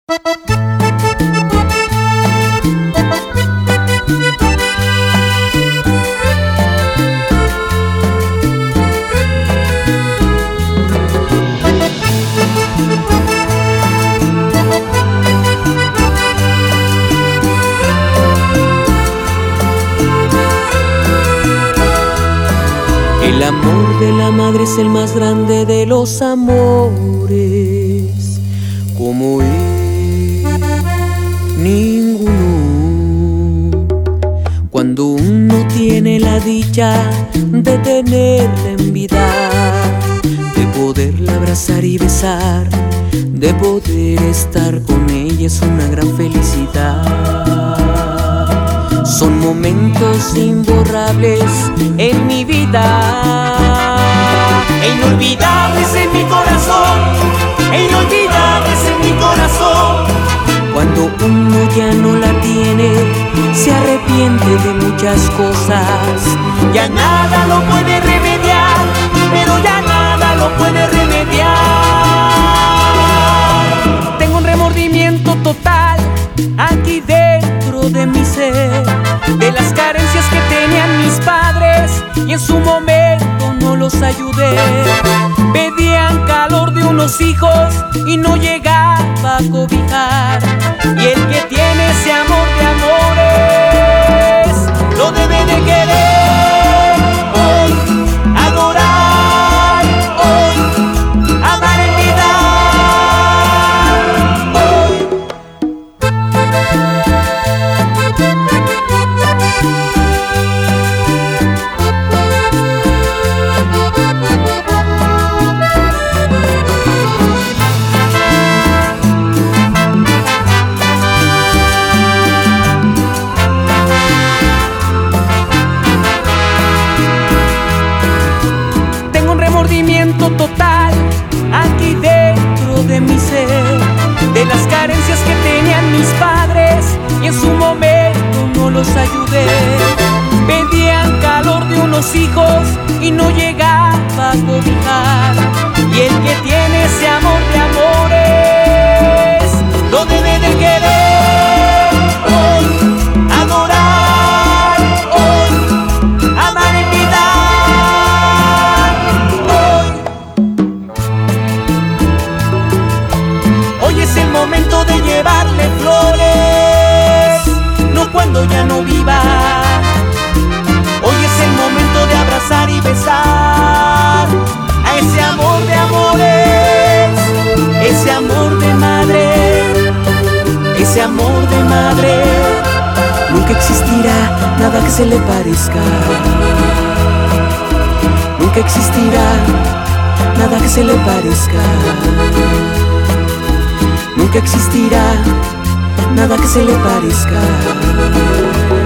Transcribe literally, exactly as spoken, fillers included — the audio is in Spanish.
El amor de la madre es el más grande de los amores, como él, ninguno. Cuando uno tiene la dicha de tenerla en vida, de poderla abrazar y besar, de poder estar con ella, es una gran felicidad. Son momentos imborrables en mi vida, e inolvidables en mi corazón, e inolvidables en mi corazón. Cuando uno ya no la tiene, se arrepiente de muchas cosas. Ya nada lo puede remediar, pero ya nada lo puede remediar. Tengo un remordimiento total aquí dentro de mi ser, de las carencias que tenían mis padres y en su momento no los ayudé. Pedían calor de unos hijos y no llegaba a cobijar. Y el que tiene ese amor de amores lo debe de querer hoy, adorar hoy, amar en vida hoy. Total aquí dentro de mi ser, de las carencias que tenían mis padres y en su momento no los ayudé. Pedían calor de unos hijos y no llegaba a cobijar. Y el que tiene ese amor de amores lo debe de querer hoy, adorar hoy, amar en vida. Momento de llevarle flores, no cuando ya no viva. Hoy es el momento de abrazar y besar a ese amor de amores, ese amor de madre, ese amor de madre. Nunca existirá nada que se le parezca, nunca existirá nada que se le parezca. Nunca existirá nada que se le parezca.